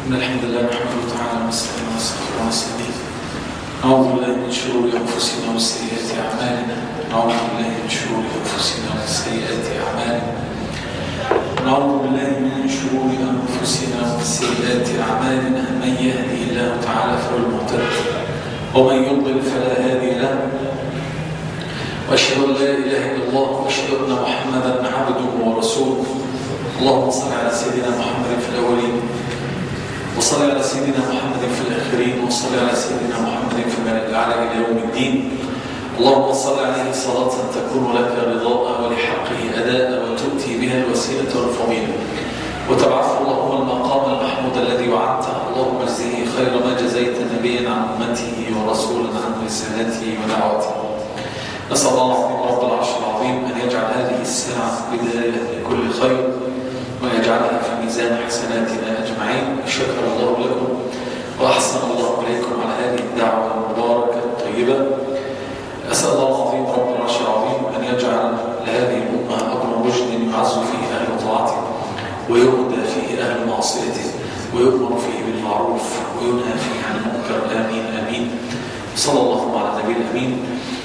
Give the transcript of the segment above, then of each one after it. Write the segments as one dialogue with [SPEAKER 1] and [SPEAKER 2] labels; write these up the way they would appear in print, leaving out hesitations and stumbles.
[SPEAKER 1] إن الحمد لله نحمده تعالى ونستعينه ونستغفره ونستهديه. نعوذ بالله من شرور أنفسنا وسيئات أعمالنا. نعوذ بالله من شرور أنفسنا وسيئات أعمالنا. نعوذ بالله من شرور أنفسنا وسيئات أعمالنا. من يهده الله تعالى فهو المهتد ومن يضلل فلا هادي له. وأشهد أن لا إله إلا الله وأشهد أن محمدا عبده ورسوله. اللهم صل على سيدنا محمد في الأولين وصل على سيدنا محمد في الآخرين وصل على سيدنا محمد في الملأ الأعلى إلى يوم الدين. اللهم صل عليه صلاة تكون لك رضاء ولحقه أداء وتؤتي بها الوسيلة والفضيلة وتبعثه اللهم المقام المحمود الذي وعدته. اللهم اجزه خير ما جزيت نبيا عن أمته ورسولا عن رسالته ودعوته. نسأل الله العظيم رب العرش العظيم أن يجعل هذه الساعة بداية لكل خير ويجعلها في ميزان حسناتنا أجمعين. شكر الله لكم وأحسن الله إليكم على هذه الدعوة المباركة الطيبة. أسأل الله العظيم رب العرش العظيم أن يجعل لهذه الأمة أمر رشد يعز فيه أهل طاعته ويهدى فيه أهل معصيته ويؤمر فيه بالمعروف وينهى فيه عن المنكر. آمين آمين. صلى الله على النبي الأمين.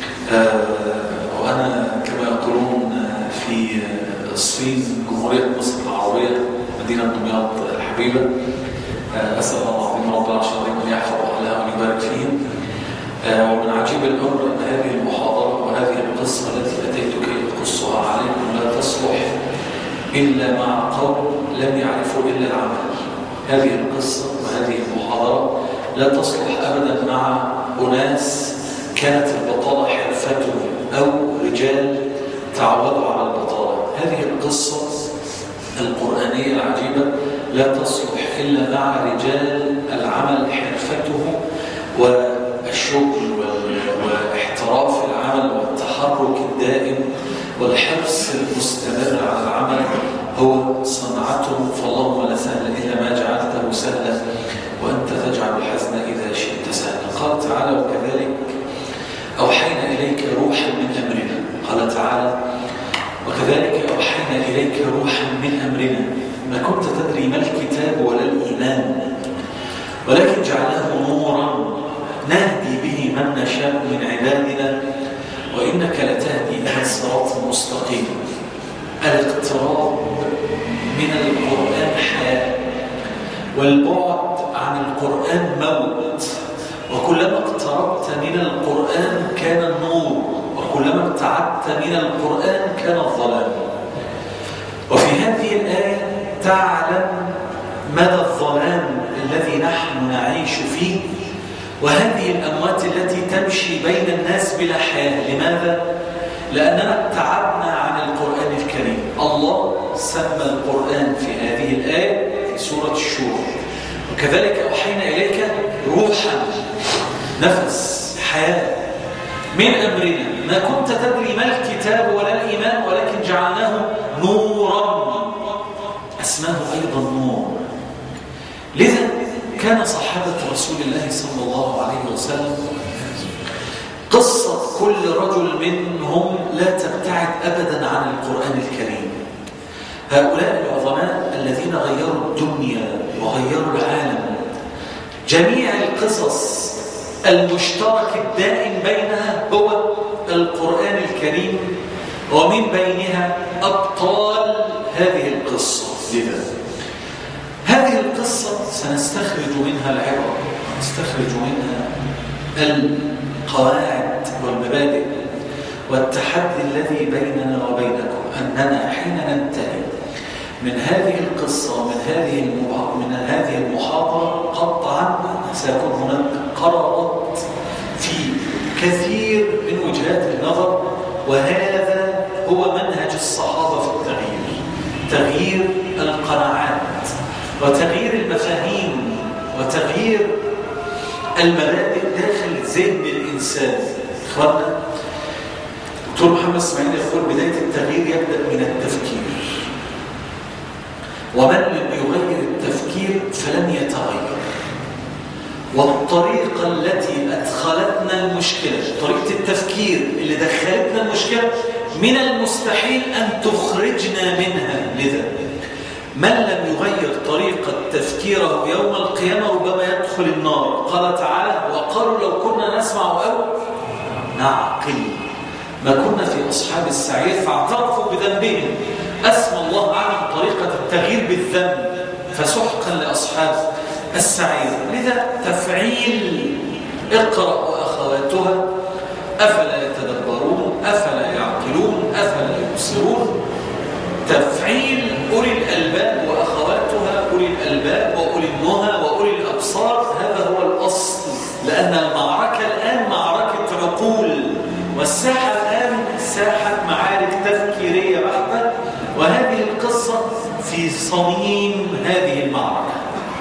[SPEAKER 1] وأنا كما يقولون في الصين جمهورية مصر العربية مدينة دمياط الحبيبة، أسأل الله العظيم رب العرش العظيم أن يحفظ أهلها وأن يبارك فيهم. ومن عجيب الأمر أن هذه المحاضرة وهذه القصة التي أتيتك أقصها عليكم لا تصلح إلا مع قوم لم يعرفوا إلا العمل. هذه القصة وهذه المحاضرة لا تصلح أبدا مع أناس كانت البطالة حرفتهم أو رجال تعودوا على البطالة. هذه القصة القرآنية العجيبة لا تصلح إلا مع رجال العمل حرفته والشغل واحتراف العمل والتحرك الدائم والحرص المستمر على العمل هو صنعتهم. فاللهم لا سهل إلا ما جعلته سهلا وأنت تجعل الحزن إذا شئت سهلا. قال تعالى وكذلك أوحينا إليك روحا من أمرنا. قال تعالى وكذلك أوحينا إليك روحا من أمرنا ما كنت تدري ما الكتاب ولا الإيمان ولكن جعلناه نورا نهدي به من نشاء من عبادنا وإنك لتهدي إلى صراط مستقيم. الاقتراب من القرآن حياة والبعد عن القرآن موت. وكلما اقتربت من القرآن كان النور وكلما ابتعدت من القرآن كان الظلام. وفي هذه الآية تعلم مدى الظلام الذي نحن نعيش فيه وهذه الأموات التي تمشي بين الناس بلا حياة. لماذا؟ لأننا ابتعدنا عن القرآن الكريم. الله سمى القرآن في هذه الآية في سورة الشورى وكذلك أوحينا إليك روحا نفس حياة من أمرنا ما كنت تدري ما الكتاب ولا الإيمان ولكن جعلناه نورا. اسمه أيضا نور. لذا كان صحابة رسول الله صلى الله عليه وسلم قصة كل رجل منهم لا تبتعد أبدا عن القرآن الكريم. هؤلاء العظماء الذين غيروا الدنيا وغيروا العالم جميع القصص المشترك الدائم بينها هو القرآن الكريم ومن بينها أبطال هذه القصة. لذا هذه القصة سنستخرج منها العبر نستخرج منها القواعد والمبادئ والتحدي الذي بيننا وبينكم أننا حين ننتهي من هذه القصة من هذه المحاضرة قطعا سيكون هناك قرارات في كثير من وجهات النظر. وهذا هو منهج الصحابة في التغيير، تغيير القناعات وتغيير المفاهيم وتغيير المبادئ داخل ذهن الإنسان. إخوانا دكتور محمد اسماعيل يقول بداية التغيير يبدأ من التفكير ومن لم يغير التفكير فلن يتغير. والطريقة التي أدخلتنا المشكلة طريقة التفكير اللي دخلتنا المشكلة من المستحيل أن تخرجنا منها. لذا من لم يغير طريقة تفكير تذكيره يوم القيامة ربما يدخل النار. قال تعالى: وقالوا لو كنا نسمع أو نعقل ما كنا في أصحاب السعير، فاعترفوا بذنبهم. أسمى الله عنهم طريقة التغيير بالذنب، فسحقا لأصحاب السعير. لذا تفعيل اقرأ وأخواتها، أفلا يتدبرون، أفلا يعقلون، أفلا يبصرون. تفعيل أولي الألباب وأخواتها أولي الألباب وأولي النهى وأولي الأبصار، هذا هو الأصل. لأن المعركة الآن معركة عقول، والساحة الآن ساحة معارك تفكيرية بحتة، وهذه القصة في صميم هذه المعركة.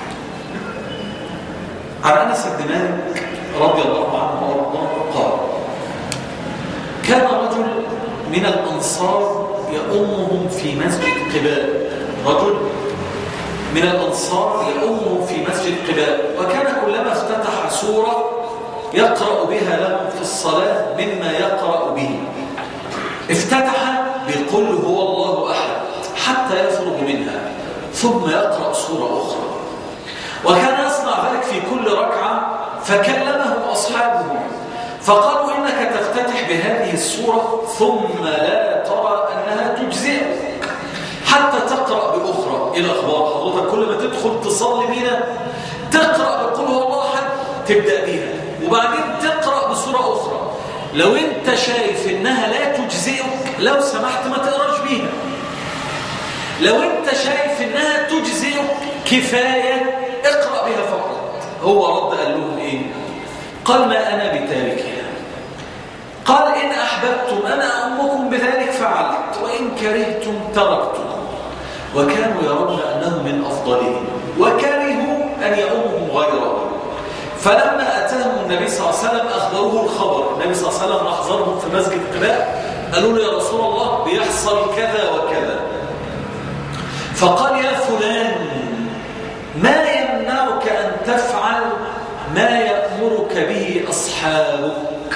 [SPEAKER 1] عن أنس بن مالك رضي الله عنه وارضاه قال: كان رجل من الأنصار يؤمهم في مسجد قباء. رجل من الأنصار يؤمهم في مسجد قباء، وكان كلما افتتح سورة يقرأ بها لهم في الصلاة مما يقرأ به. افتتح بقل هو الله أحد حتى يفرغ منها، ثم يقرأ سورة أخرى، وكان يصنع ذلك في كل ركعة. فكلمه أصحابه فقالوا: إنك تفتتح بهذه السورة ثم لا ترى أنها تجزئك حتى تقرأ بأخرى. إيه الأخبار؟ حضرتك كل ما تدخل تصلي بينا تقرأ بقول هو الله أحد، تبدأ بيها، وبعدين تقرأ بسورة أخرى. لو أنت شايف إنها لا تجزئك لو سمحت ما تقرأش بيها. لو أنت شايف إنها تجزئك كفاية اقرأ بها فقط. هو رد قال لهم إيه؟ قال: ما أنا بتاركها. قال: إن أحببتم أنا أمكم بذلك فعلت، وإن كرهتم تركتم. وكانوا يرون أنه من أفضلهم، وكرهوا أن يؤمهم غيره. فلما أتاهم النبي صلى الله عليه وسلم أخبروه الخبر. النبي صلى الله عليه وسلم أحضرهم في مسجد قباء، قالوا له: يا رسول الله بيحصل كذا وكذا. فقال: يا فلان، ما يمنعك أن تفعل ما يأمرك به أصحابك؟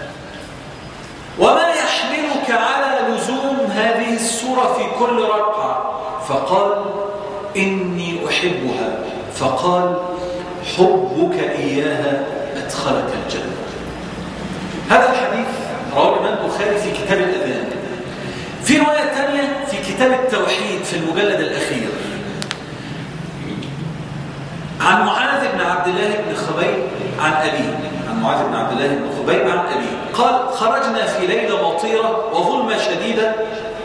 [SPEAKER 1] وما يحملك على لزوم هذه السورة في كل ركعة؟ فقال: إني أحبها. فقال: حبك إياها أدخلك الجنة. هذا الحديث رواه الإمام البخاري في كتاب الأذان. في رواية ثانية في كتاب التوحيد في المجلد الأخير عن معاذ بن عبد الله بن خبيب عن أبيه. عن معاذ بن عبد الله بن خبيب عن أبيه قال: خرجنا في ليلة مطيرة وظلمة شديدة.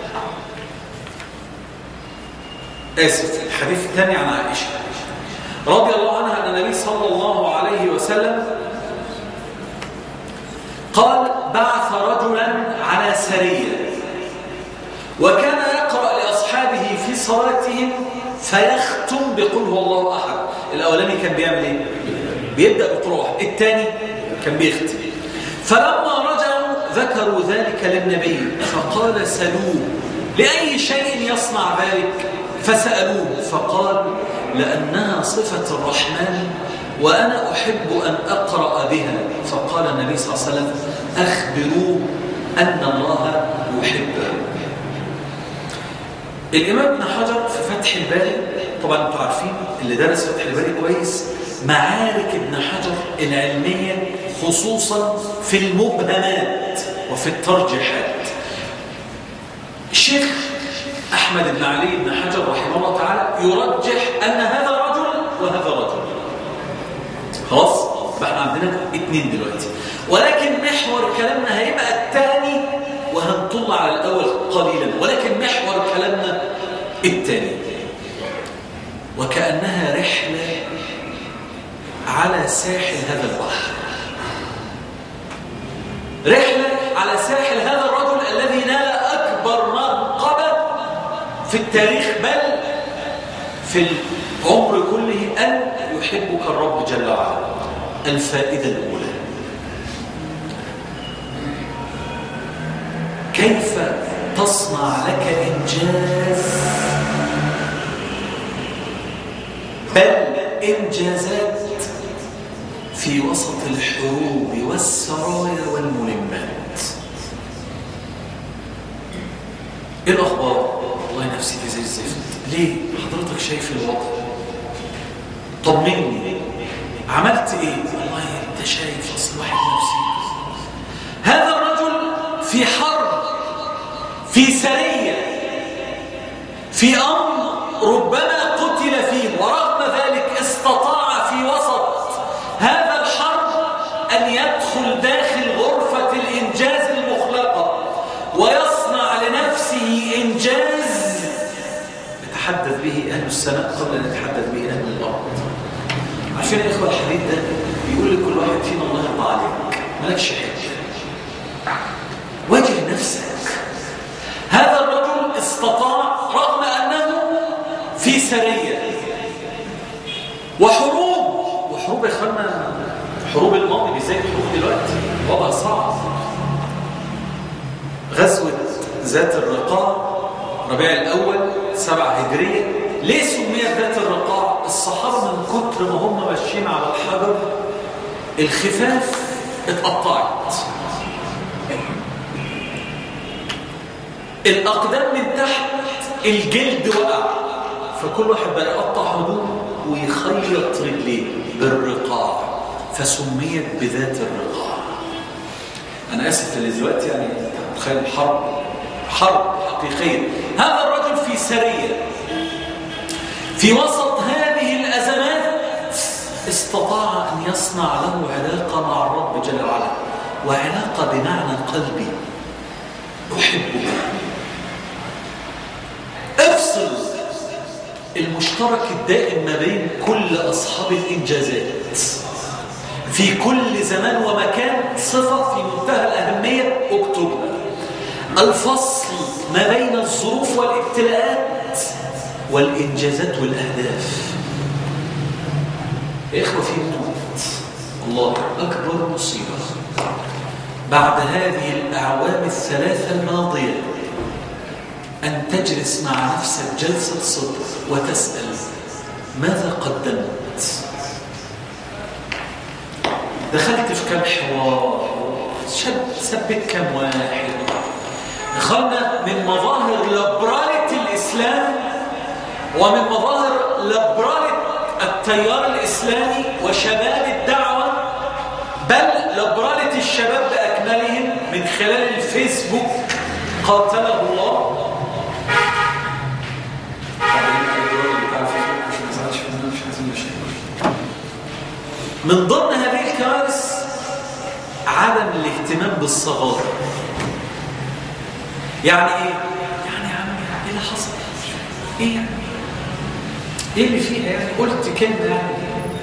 [SPEAKER 1] الحديث الثاني عن عائشة رضي الله عنها أن النبي صلى الله عليه وسلم قال: بعث رجلا على سرية، وكان يقرأ لأصحابه في صلاتهم فيختم بقل هو الله أحد. الأولاني كان بيعمل إيه؟ بيبدأ بقل واحد، الثاني كان بيختم. فلما رجعوا ذكروا ذلك للنبي فقال: سلوه لأي شيء يصنع ذلك؟ فسألوه فقال: لأنها صفة الرحمن وأنا أحب أن أقرأ بها. فقال النبي صلى الله عليه وسلم: أخبروه أن الله يحبه. الإمام ابن حجر في فتح الباري، طبعا انتوا عارفين اللي درس فتح الباري كويس معارك ابن حجر العلمية خصوصا في المبهمات وفي الترجيحات. الشيخ أحمد بن علي بن حجر رحمه الله تعالى يرجح أن هذا رجل وهذا رجل. خلاص؟ بقى عندنا اثنين دلوقتي، ولكن محور كلامنا هيبقى الثاني وهنطلع على الأول قليلا، ولكن محور كلامنا الثاني. وكأنها رحلة على ساحل هذا البحر، رحلة على ساحل هذا الرجل الذي نال أكبر منقبة في التاريخ بل في العمر كله، أن يحبك الرب جل وعلا. الفائدة الأولى: كيف تصنع لك إنجاز، بل إنجازات في وسط الحروب والسرايا والملمات. إيه الأخبار؟ والله نفسي زي الزفت. ليه؟ حضرتك شايف الوضع،
[SPEAKER 2] طمني، عملت ايه؟ والله انت شايف اصل واحد نفسي. هذا الرجل في حرب، في سرية، في أمر ربما قتل فيه، ورغم ذلك استطاع في وسط هذا الحرب أن يدخل داخل غرفة الإنجاز المخلقة ويصنع لنفسه إنجاز يتحدث به أهل السماء قبل أن يتحدث به أهل الأرض. عشان يا إخوة الحديث ده بيقول لكل واحد فينا الله يرضى عليك، مالكش حاجة، واجه نفسك. هذا الرجل استطاع رغم أنه في سرية وحروب يا إخوانا، حروب الماضي مش زي الحروب دلوقتي، وضع صعب. غزوة ذات الرقاع ربيع الأول 7 هجرية. ليه سميت ذات الرقاع؟ الصحابة من كتر ما هم ماشيين على الحجر الخفاف اتقطعت، الأقدام من تحت الجلد وقع، فكل واحد بقى يقطع هدومه ويخيط رجليه بالرقاع، فسميت بذات الرقاع. أنا آسف اللي دلوقتي يعني تخيل حرب حقيقية. هذا الرجل في سرية في وسط هذه الأزمات استطاع أن يصنع له علاقة مع الرب جل وعلا، وعلاقة بمعنى قلبي، أحبه. افصل المشترك الدائم ما بين كل أصحاب الإنجازات في كل زمان ومكان، صفة في منتهى الأهمية اكتبها. الفصل ما بين الظروف والابتلاءات والإنجازات والأهداف. يا إخوة في موت، الله أكبر مصيبة بعد هذه الأعوام الثلاثة الماضية أن تجلس مع نفسك جلسة صدق وتسأل ماذا قدمت؟ دخلت في كم حوار، سبت كم واحد. دخلنا من مظاهر لبرالة الإسلام ومن مظاهر لبرالة التيار الإسلامي وشباب الدعوة، بل لبرالة الشباب بأكملهم من خلال الفيسبوك قاتله الله. من ضمن هذه الكوارث عدم الاهتمام بالصغار. يعني ايه؟ يعني يا عم ايه اللي حصل؟ ايه يعني؟ ايه اللي فيها يعني؟ قلت كلمة يعني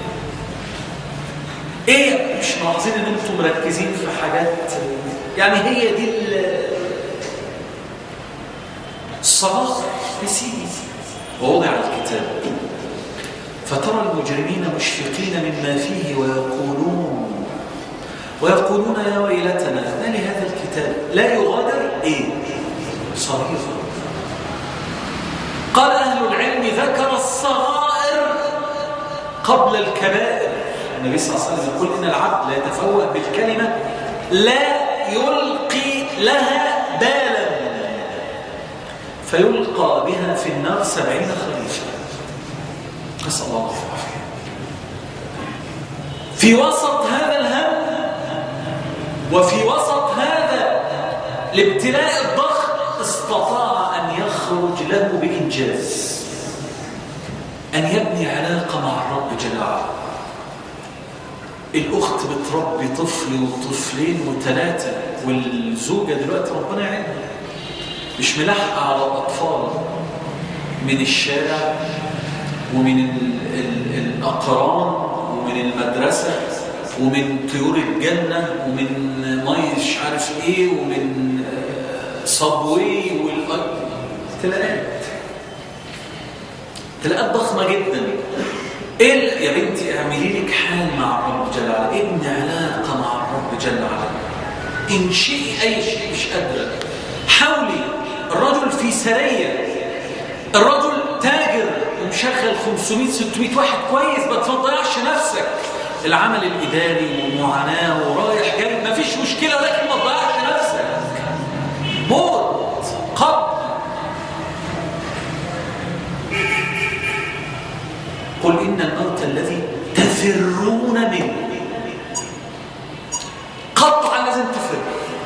[SPEAKER 2] ايه؟ مش ملاحظين ان انتم مركزين في حاجات يعني هي دي الصغار يا سيدي. ووضع الكتاب فترى المجرمين مشفقين مما فيه ويقولون يا ويلتنا ما لهذا الكتاب لا يغادر ايه؟ صغيرا. قال أهل العلم ذكر الصغائر قبل الكبائر. النبي صلى الله عليه وسلم يقول إن العبد لا يتفوه بالكلمة لا يلقي لها بالا فيلقى بها في النار 70 خريفا. نسأل الله العافية. في وسط هذا الهم وفي وسط هذا الابتلاء الضخم استطاع أن يخرج له بإنجاز، أن يبني علاقة مع الرب جل وعلا. الأخت بتربي طفل وطفلين و3، والزوجة دلوقتي ربنا يعينها مش ملاحقة على الأطفال من الشارع ومن الأقران ومن المدرسة ومن طيور الجنة ومن مش عارف ايه ومن صبوي تلاقات ضخمة جدا. ايه يا بنتي؟ اعملي لك حال مع الرب جل وعلا، ابني علاقة مع الرب جل وعلا، انشئي اي شيء مش قادرة، حاولي. الرجل في سرية، الرجل تاجر ومشغل 500-600 واحد كويس، ما تضيعش نفسك. العمل الإداري ومعاناة ورايح جاي مفيش مشكلة، ولكن ما تضيعش نفسك. موت قبل. قل إن الموت الذي تفرون منه. قطعا لازم تفر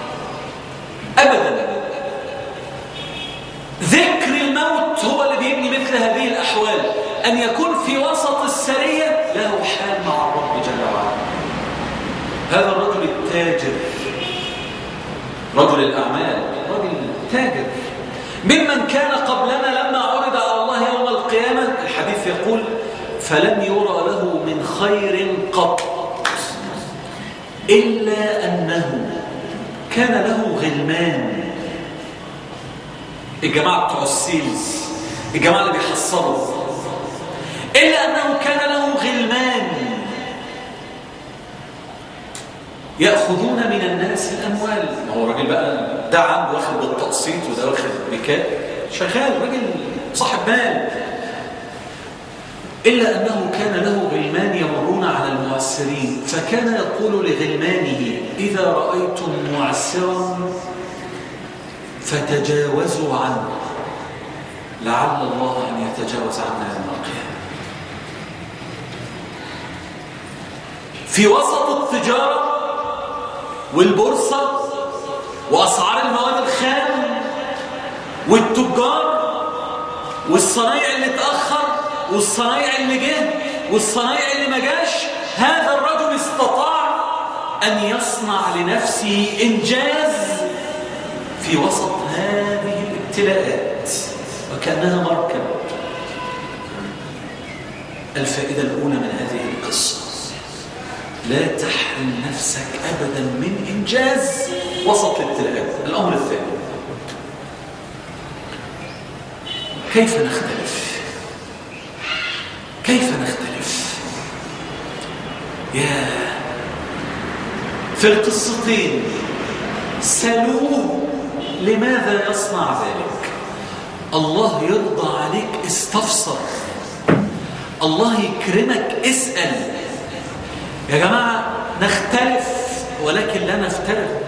[SPEAKER 2] أبدا. ذكر الموت هو اللي بيبني مثل هذه الأحوال، أن يكون في وسط السرية له حال مع الرب جل وعلا. هذا الرجل التاجر، رجل الأعمال، رجل تاجر، ممن كان قبلنا لما عرض على الله يوم القيامة الحديث يقول فلم يرى له من خير قط إلا أنه كان له غلمان. الجماعة بتوع السيلز، الجماعة اللي بيحصلوا، إلا أنه كان له غلمان يأخذون من الناس الأموال. ما هو راجل بقى ده عنده واخد بالتقسيط وده واخد بكاء، شغال راجل صاحب مال. إلا أنه كان له غلمان يمرون على المعسرين، فكان يقول لغلمانه إذا رأيتم معسرا فتجاوزوا عنه لعل الله أن يتجاوز عنا يوم القيامة. في وسط التجارة والبورصة وأسعار المواد الخام والتجار والصنايع اللي اتأخر والصنايع اللي جه والصنايع اللي ما جاش، هذا الرجل استطاع أن يصنع لنفسه إنجاز في وسط هذه الابتلاءات وكأنها مركب. الفائدة الأولى من هذه القصة: لا تحرم نفسك أبدا من إنجاز وسط الابتلاءات. الأمر الثاني: كيف نختلف؟ كيف نختلف؟ في القصتين سألوه لماذا يصنع ذلك؟ الله يرضى عليك استفسر، الله يكرمك اسأل. يا جماعة نختلف ولكن لا نفترق.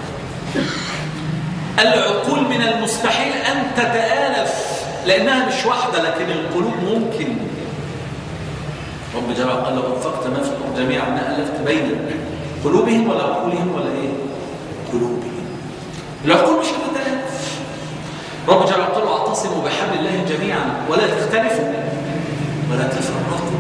[SPEAKER 2] العقول من المستحيل أن تتآلف لأنها مش واحدة، لكن القلوب ممكن. رب جل وعلا قال لو أنفقت ما في الأرض جميعا ما ألفت بين قلوبهم ولا عقولهم ولا إيه؟ قلوبهم. العقول مش هتتآلف. رب جل وعلا قال واعتصموا بحبل الله جميعا ولا تختلفوا ولا تفرقوا.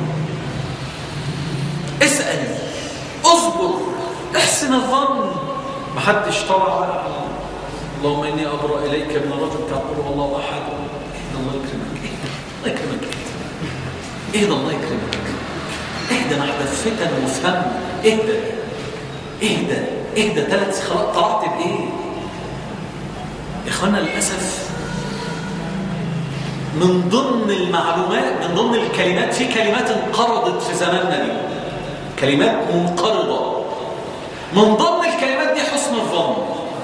[SPEAKER 2] اسأل، اصبر، احسن الظن. محدش طلع اللهم إني أبرأ إليك من رجل تقول والله أحد. الله يكرمك، الله يكرمك، اهدى، الله يكرمك، اهدى. نحدث فتن وفهم، اهدى اهدى اهدى. 3 خلاص طلعت بإيه؟ يا إخوانا للأسف من ضمن المعلومات، من ضمن الكلمات، في كلمات انقرضت في زماننا دي، كلمات منقرضة. من ضمن الكلمات دي حسن الظن.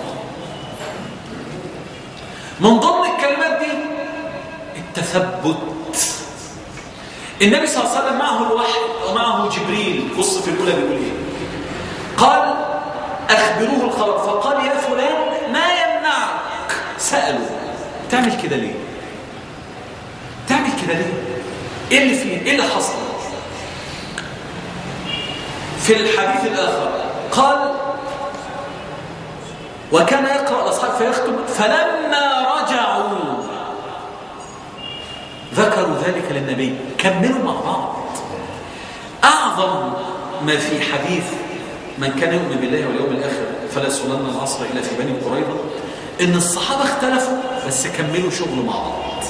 [SPEAKER 2] من ضمن الكلمات دي التثبت. النبي صلى الله عليه وسلم معه الوحي ومعه جبريل. بص في الأولى بيقول إيه؟ قال أخبروه الخبر فقال يا فلان ما يمنعك. سألوا تعمل كده ليه؟ تعمل كده ليه؟ إيه اللي فيه؟ إيه اللي حصل؟ في الحديث الآخر قال وكان يقرأ الأصحاب فيختم فلما رجعوا ذكروا ذلك للنبي. كملوا مع بعض. أعظم ما في حديث من كان يؤمن بالله واليوم الآخر فلا يصلن العصر إلا في بني قريظة إن الصحابة اختلفوا بس كملوا شغل مع بعض.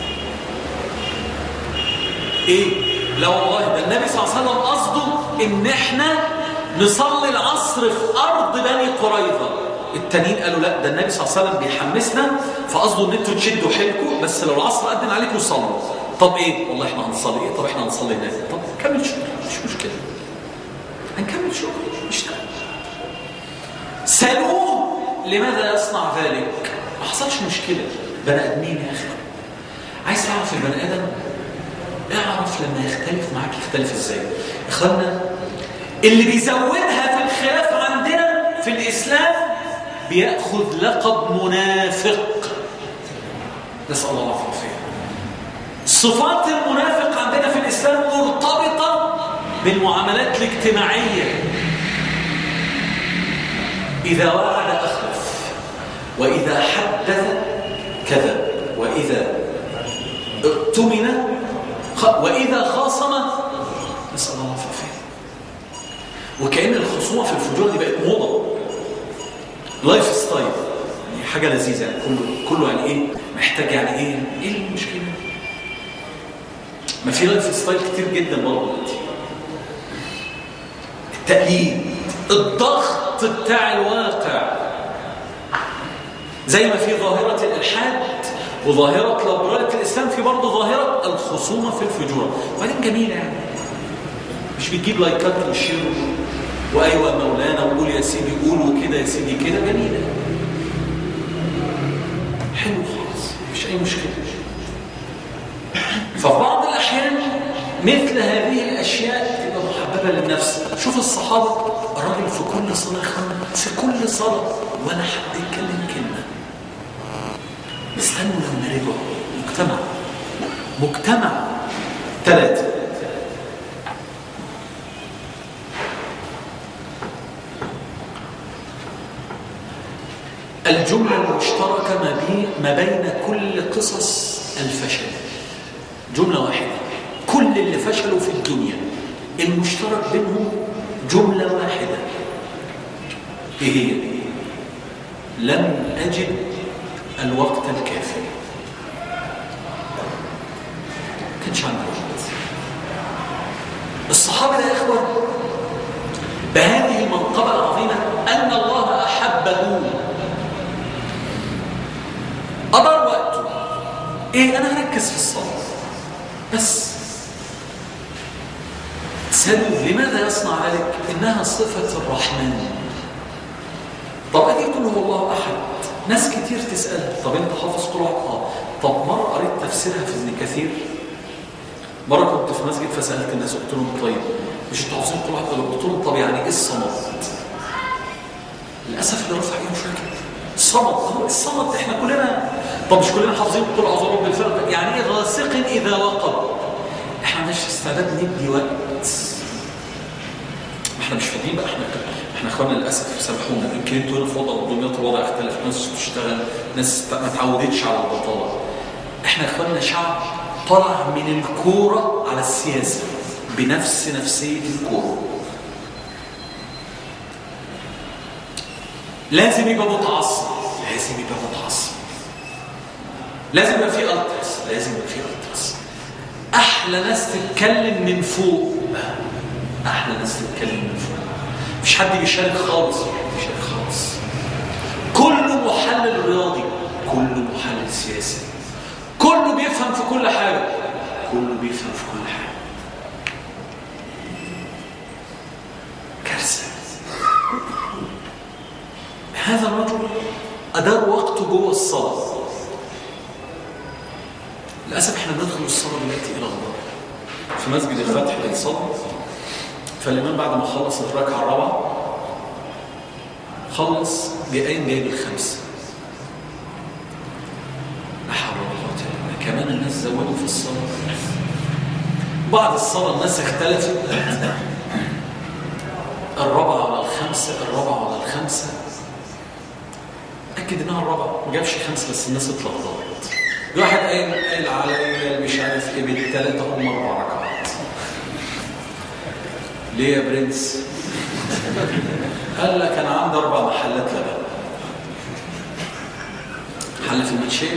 [SPEAKER 2] إيه؟ لا والله ده النبي صلى الله عليه وسلم قصده إن إحنا نصلي العصر في أرض بني قريظة. التانيين قالوا لا ده النبي صلى الله عليه وسلم بيحمسنا فقصده ان انتوا تشدوا حيلكم بس لو العصر قدم عليكم صلوا. طب ايه؟ والله احنا هنصلي ايه؟ طب احنا هنصلي هناك. طب كمل شغل مش مشكله، هنكمل شغل نشتغل. سألوه لماذا يصنع ذلك؟ ما حصلش مشكله. بني ادمين يا اخي. عايز تعرف البني ادم؟ اعرف لما يختلف معاك يختلف ازاي. اخوانا اللي بيزودها في الخلاف عندنا في الاسلام بيأخذ لقب منافق. نسأل الله العافية. صفات المنافق عندنا في الإسلام مرتبطة بالمعاملات الاجتماعية. إذا وعد أخلف، وإذا حدث كذب، وإذا اؤتمن وإذا خاصم نسأل الله العافية. وكأن الخصومة في الفجور دي بقت موضة، لايف ستايل، يعني حاجة لذيذة، يعني كله يعني إيه محتاج، يعني إيه المشكلة؟ ما في لايف ستايل كتير جدا برضه دلوقتي. التقليد، الضغط بتاع الواقع، زي ما في ظاهرة الإلحاد وظاهرة ليبرالية الإسلام، في برضه ظاهرة الخصومة في الفجور. وبعدين جميلة، يعني مش بتجيب لايكات وشير وأيوة مولانا وقول يا سيدي قول وكده يا سيدي كده، جميلة حلو خالص، مش أي مشكلة. ففي بعض الأحيان مثل هذه الأشياء تبقى محببة للنفس. شوف الصحابة، الراجل في كل صلاة في كل صلاة ولا حد يتكلم كلمة، استنوا لما رجعوا. مجتمع 3. الجملة المشتركة ما بين كل قصص الفشل، جملة واحدة. كل اللي فشلوا في الدنيا المشترك بينهم جملة واحدة، ايه هي؟ لم أجد الوقت الكافي. كانش عنده وقت. الصحابة يا إخوة بهذه المنقبة العظيمة أن الله أحبه، أضر وقته. إيه؟ أنا هركز في الصلاة بس. سألوا لماذا يصنع ذلك؟ إنها صفة الرحمن. طب أدي تقول هو الله أحد، ناس كتير تسأل طب أنت حافظ قرآن؟ طب مرة قريت تفسيرها في ابن كثير. مرة كنت في مسجد فسألت الناس قلت لهم طيب مش انتوا حافظين قرآن؟ قلت لهم طب يعني إيه الصمد؟ للأسف اللي رفع إيه مش فاكر الصمد. الصمد إحنا كلنا، طب مش كلنا حافظين قل أعوذ برب الفلق؟ يعني إيه غاسق إذا وقب؟ إحنا مش استعداد ندي وقت، احنا مش فاضيين بقى. احنا اخواننا للاسف سامحونا، يمكن انتوا هنا في وضع دمياط الوضع اختلف، ناس بتشتغل، ناس ما تعودتش على البطاله. احنا اخواننا شعب طلع من الكوره على السياسه بنفس نفسيه الكوره. لازم يبقى متعصب، لازم يبقى فيه التراس، احلى ناس تتكلم من فوق، مفيش حد بيشارك خالص، كله محلل رياضي، كله محلل سياسي، كله بيفهم في كل حاجة، كارثة. هذا الرجل أدار وقته جوه الصلاة. للأسف احنا ندخل الصلاة دلوقتي إلى الله في مسجد الفتح للصلاة، فالإمام بعد ما خلص الركعة الرابعة خلص جايب الخمسة. لا حول ولا قوة إلا بالله. كمان الناس زودوا في الصلاة. بعد الصلاة الناس اختلفت، الرابعة ولا الخمسة، أكد إنها الرابعة، ما جابش خمسة بس الناس اتلخبطت. واحد قال علي مش عارف ايه بالثلاثة هم 4 ركعات. ليه يا برنس؟ قال لك انا عندي 4 محلات لبن، محل في المنشيه،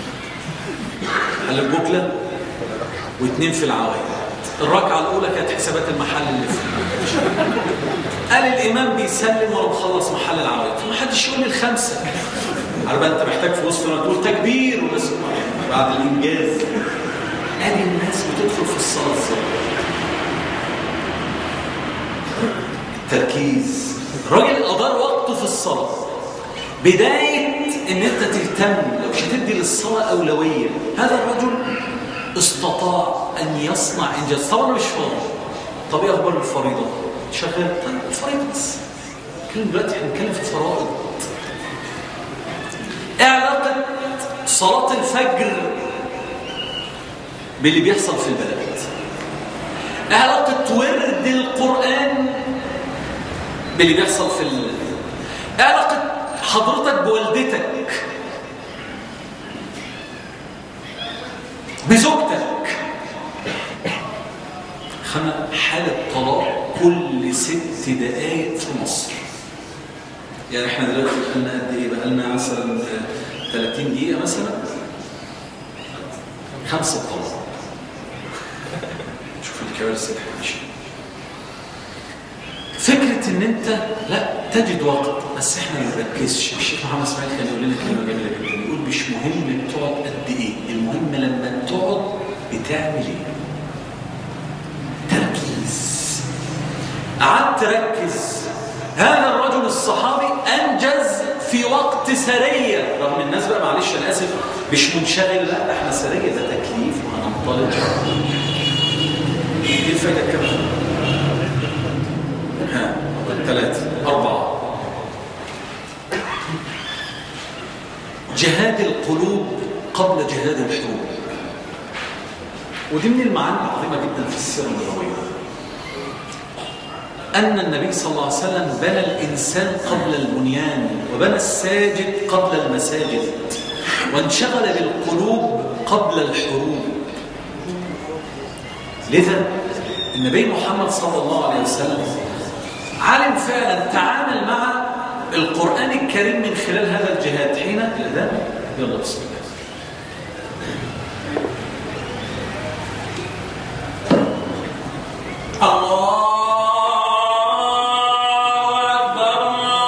[SPEAKER 2] محل البوكله، و2 في العوايد. الركعه الاولى كانت حسابات المحل اللي فيه. قال الامام بيسلم ولا مخلص محل العوايد، فما حدش يقول لي ال5. عارف انت محتاج في وسط ما تقول تكبير والناس بعد الانجاز. قال الناس بتدخل في الصلاه ازاي؟ التركيز. الراجل أدار وقته في الصلاة. بداية ان انت تهتم، لو مش هتدي للصلاة أولوية. هذا الرجل استطاع أن يصنع إنجاز. طبعا مش فاضي. طب ايه أخبار الفريضة؟ شغال. طيب الفريضة بس. دلوقتي احنا بنتكلم في الفرائض. ايه علاقة صلاة الفجر باللي بيحصل في البلد؟ ايه علاقة ورد ورد القرآن باللي بيحصل في علاقة حضرتك بوالدتك، بزوجتك. حالة طلاق كل 6 دقائق في مصر. يعني احنا دلوقتي بقالنا قد ايه؟ بقالنا مثلا 30 دقيقة مثلا 5 طلاق. شوف الكوارث اللي احنا عايشين. فكرة ان انت لا تجد وقت، بس احنا ما نركزش. الشيخ محمد اسماعيل كان يقول لنا كلمة جميلة جدا، يقول مش مهم تقعد قد ايه، المهم لما تقعد بتعمل ايه. تركيز. قعدت تركز. هذا الرجل الصحابي انجز في وقت سرية، رغم الناس بقى معلش انا اسف مش منشغل، لا احنا سرية، ده تكليف وهننطلق. ايه الفايدة كمان؟ 3 4. جهاد القلوب قبل جهاد الحروب. ودي من المعاني العظيمة جدا في السيرة النبوية، أن النبي صلى الله عليه وسلم بنى الإنسان قبل البنيان، وبنى الساجد قبل المساجد، وانشغل بالقلوب قبل الحروب. لذا النبي محمد صلى الله عليه وسلم علم فعلا، تعامل مع القرآن الكريم من خلال هذا الجهاد. حين الأذان يلا بسم الله. الله أكبر.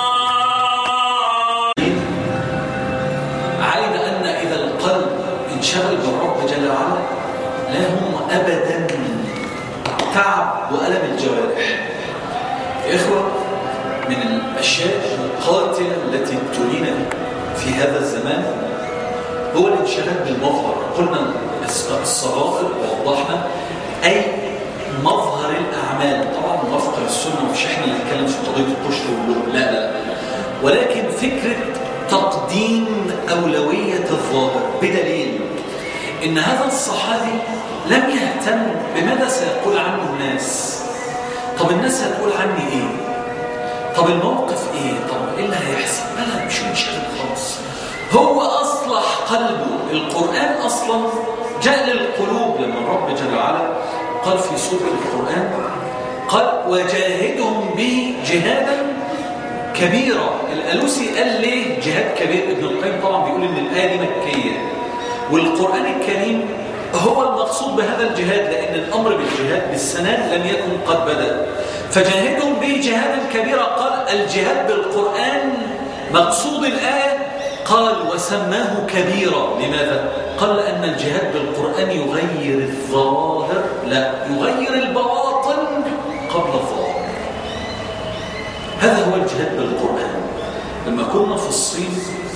[SPEAKER 2] علم أن إذا القلب انشغل بالرب جل وعلا لا هم أبدا تعب وألم الجوارح. يا إخوة، من الأشياء القاتلة التي ابتلينا في هذا الزمان هو الانشغال بالمظهر. قلنا الصغائر ووضحنا أي مظهر الأعمال، طبعا موافقة للسنة، ومش احنا اللي نتكلم في قضية القشر واللوم، لا، ولكن فكرة تقديم أولوية الظاهر، بدليل إن هذا الصحابي لم يهتم بماذا سيقول عنه الناس. طب الناس هتقول عني ايه؟ طب الموقف ايه؟ طب ايه اللي هيحصل؟ لا مش منشغل خالص. هو اصلح قلبه. القرآن اصلا جاء للقلوب، لما الرب جل وعلا قال في سورة القرآن قال وجاهدهم به جهادا كبيرا. الألوسي قال ليه جهاد كبير؟ ابن القيم طبعا بيقول ان الآية دي مكية، والقرآن الكريم هو المقصود بهذا الجهاد، لأن الأمر بالجهاد بالسنان لم يكن قد بدأ. فجاهدهم به جهادا كبيرا. قال الجهاد بالقرآن مقصود الآية، قال وسماه كبيرا. لماذا؟ قال لأن الجهاد بالقرآن يغير الظواهر، لا يغير البواطن قبل الظواهر. هذا هو الجهاد بالقرآن. لما كنا في الصين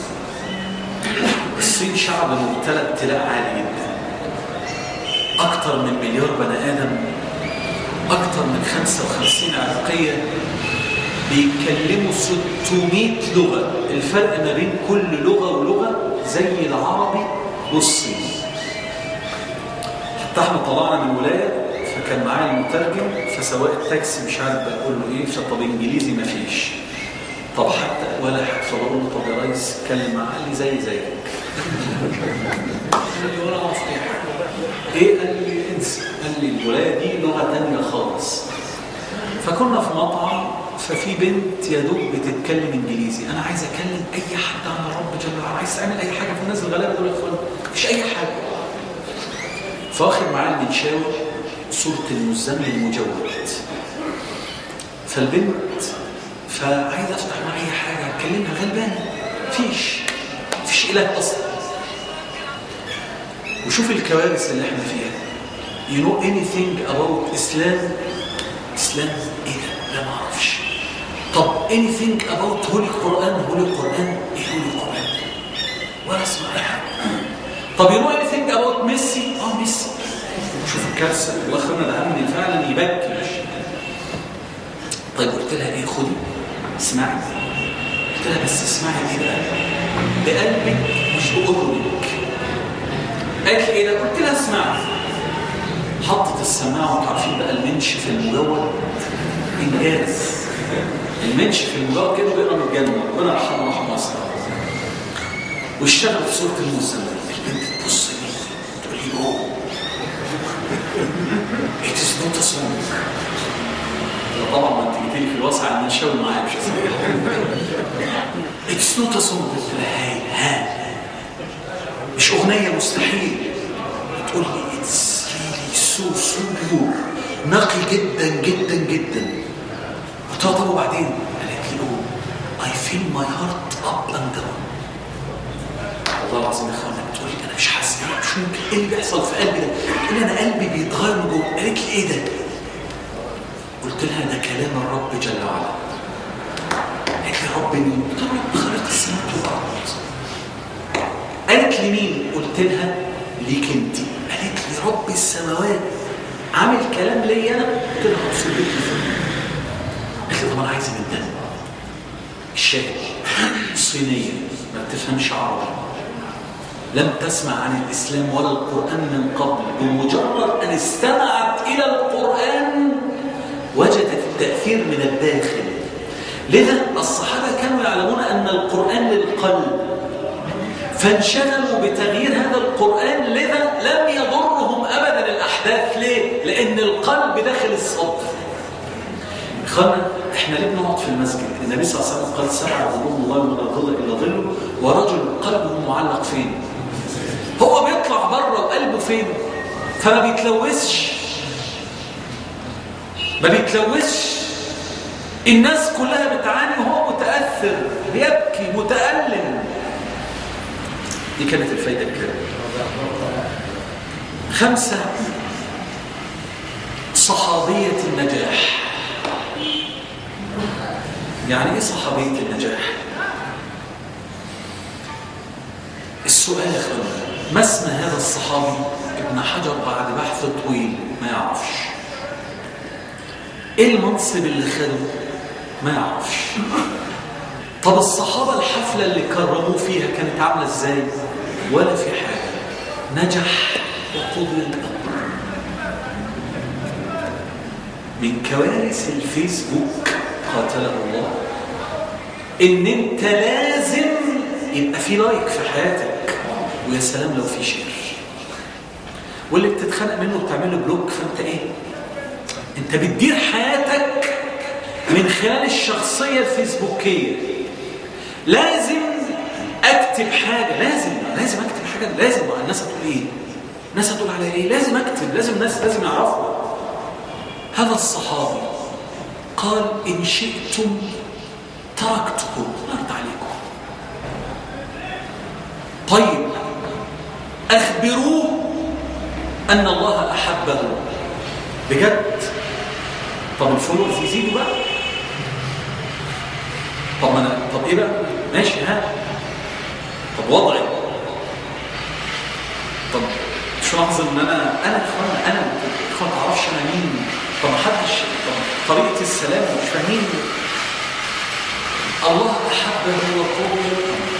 [SPEAKER 2] شعب مبتلى ابتلاء عالي جدا، أكثر من 1 مليار بني آدم، أكثر من 55 عرقية، بيتكلموا 600 لغة. الفرق ما بين كل لغة ولغة زي العربي والصيني. حتى احنا طلعنا من ولاية فكان معايا المترجم، فسواق التاكسي مش عارف بقول له ايه، طب انجليزي ما فيش، طب حتى ولا حاجة، فبقول له طب يا ريس اتكلم معاه، قال لي زيك. قال لي ولا اعرف اي حاجة. ايه؟ قال لي انسى، قال لي الولاية دي لغة تانية خالص. فكنا في مطعم، ففي بنت يا دوب بتتكلم انجليزي، انا عايز اكلم اي حد عن الرب جل وعلا، عايز اعمل اي حاجه في الناس الغلابه دول يا اخوان، مفيش اي حاجه. فاخد معاه المنشاوي صوره المزمل المجود، فالبنت فعايز افتح معاها اي حاجه اكلمها، غلبانه مفيش اله اصلا. وشوف الكوارث اللي احنا فيها. You know anything about Islam؟ إسلام إيه ده؟ لا ما أعرفش. طب anything about Holy Quran؟ إيه Holy Quran؟ ولا اسمع أي حاجة. طب you know anything about ميسي؟ ميسي. شوف الكارثة، والأخرنا ده عمي فعلا يبكي. طيب قلت لها إيه؟ خدي اسمعي. قلت لها بس اسمعي إيه بقى؟ بقلبك مش بأذنك. قالت لي إيه ده؟ قلت لها اسمعي. حطت السماعة، وانتوا عارفين بقى المنش في المجود إنجاز. المنش في المجود كده بيقرا من الجنة، ربنا يرحمه رحمه واسعة. واشتغل في سورة المزمل. البنت تبص لي تقول لي اوه it is not a song. طبعا ما انت جيتي لي في الواسع ان نشاور معايا مش هسمعها. it is not a song. قلت لها ها مش اغنيه مستحيل. تقول لي it's really so pure، نقي جدا جدا جدا. قلت لها طب وبعدين؟ قالت لي oh I feel my heart up and down. والله العظيم يا اخوانا بتقول لي انا مش حاسس، مش ممكن، ايه اللي بيحصل في قلبي ده؟ بتقول لي انا قلبي بيتغير من جوه. قالت لي ايه ده؟ قلت لها ده كلام الرب جل وعلا. قالت لي رب مين؟ قلت لها رب خالق السماوات والارض. قالت لي مين؟ قلت لها ليك انت. قالت لي رب السماوات عامل كلام لي انا. قلت لها ابصر لي فين؟ قالت لي طب انا عايزه من ده. الشاهد الصينيه ما بتفهمش عربي، لم تسمع عن الإسلام ولا القرآن من قبل، بمجرد أن استمعت إلى القرآن وجدت التأثير من الداخل. لذا الصحابة كانوا يعلمون أن القرآن للقلب، فانشغلوا بتغيير هذا القرآن. لذا لم يضرهم أبدا الأحداث. ليه؟ لأن القلب داخل الصدر. إخوانا احنا ليه بنقعد في المسجد؟ النبي صلى الله عليه وسلم قال 7 ظلهم الله ولا ظل إلا ظله، ورجل قلبه معلق فين؟ هو بيطلع بره وقلبه فين؟ فما بيتلوثش، ما بيتلوثش. الناس كلها بتعاني وهو متأثر، بيبكي متألم. دي كانت الفايدة الكاملة. 5 صحابية النجاح. يعني ايه صحابية النجاح؟ السؤال يا اخوانا، ما اسم هذا الصحابي؟ ابن حجر بعد بحث طويل ما يعرفش. ايه المنصب اللي خده؟ ما يعرفش. طب الصحابة الحفلة اللي كرموه فيها كانت عاملة ازاي؟ ولا في حاجة. نجح وقضي الأمر. من كوارث الفيسبوك قاتله الله ان انت لازم يبقى في لايك في حياتك، ويا سلام لو في شير، واللي بتتخانق منه بتعمله بلوك. فانت ايه؟ انت بتدير حياتك من خلال الشخصية الفيسبوكية. لازم اكتب حاجة، لازم اكتب حاجة، لازم. الناس هتقول ايه؟ الناس هتقول على ايه؟ لازم اكتب، لازم الناس لازم يعرفوا. هذا الصحابي قال إن شئتم تركتكم، أرد عليكم. طيب أخبروه أن الله أحبه بجد. طب الفلوس يزيدوا بقى. طب إيه بقى؟ ماشي ها. طب وضعي. طب شو لاحظ إن أنا ما تعرفش أنا مين. طب محدش. طريقة السلام مش فاهمين. الله أحبه وقوله.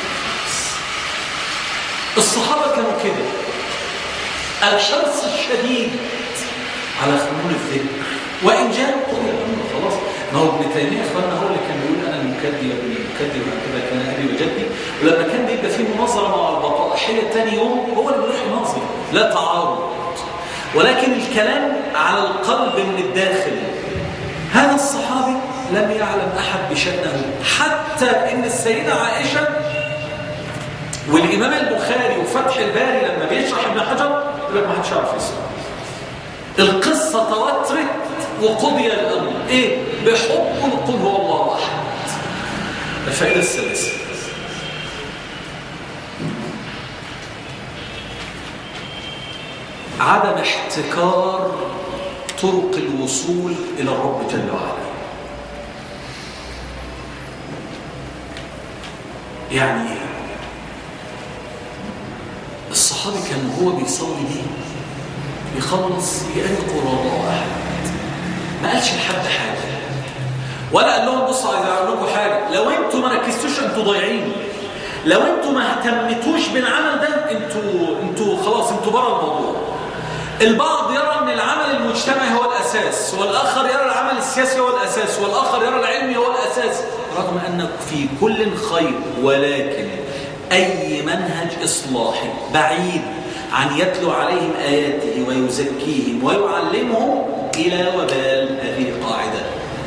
[SPEAKER 2] الصحابة كانوا كده، الحرص الشديد على خمول الذكر، وإن جاء قضي الأمر خلاص. ما هو ابن تيمية اخواننا هو اللي كان بيقول أنا المكدي وابن المكدي وهكذا كان أبي وجدي. ولما كان بيبقى فيه مناظرة مع البطائحية تاني يوم هو اللي بيروح يناظر، لا تعارض، ولكن الكلام على القلب من الداخل. هذا الصحابي لم يعلم أحد بشأنه، حتى إن السيدة عائشة والإمام البخاري وفتح الباري لما بيشرح ابن حجر يقول لك ما حدش يعرف اسمه. القصة توترت وقضي الأمر. إيه؟ بحب قل هو الله أحد. الفائدة السادسة، عدم احتكار طرق الوصول إلى الرب جل وعلا. يعني إيه؟ الصحابي كان هو بيصلي ليه يخلص يقري قرآن الله أحد، ما قالش لحد حاجة، ولا قال لهم بصوا عايز أقول لكم حاجة، لو أنتوا ما ركزتوش أنتوا ضايعين، لو أنتوا ما اهتمتوش بالعمل ده أنتوا خلاص أنتوا بره الموضوع. البعض يرى أن العمل المجتمعي هو الأساس، والآخر يرى العمل السياسي هو الأساس، والآخر يرى العلمي هو الأساس، رغم أن في كل خير. ولكن أي منهج إصلاحي بعيد عن يتلو عليهم آياته ويزكيهم ويعلمهم إلى وبال. هذه قاعدة.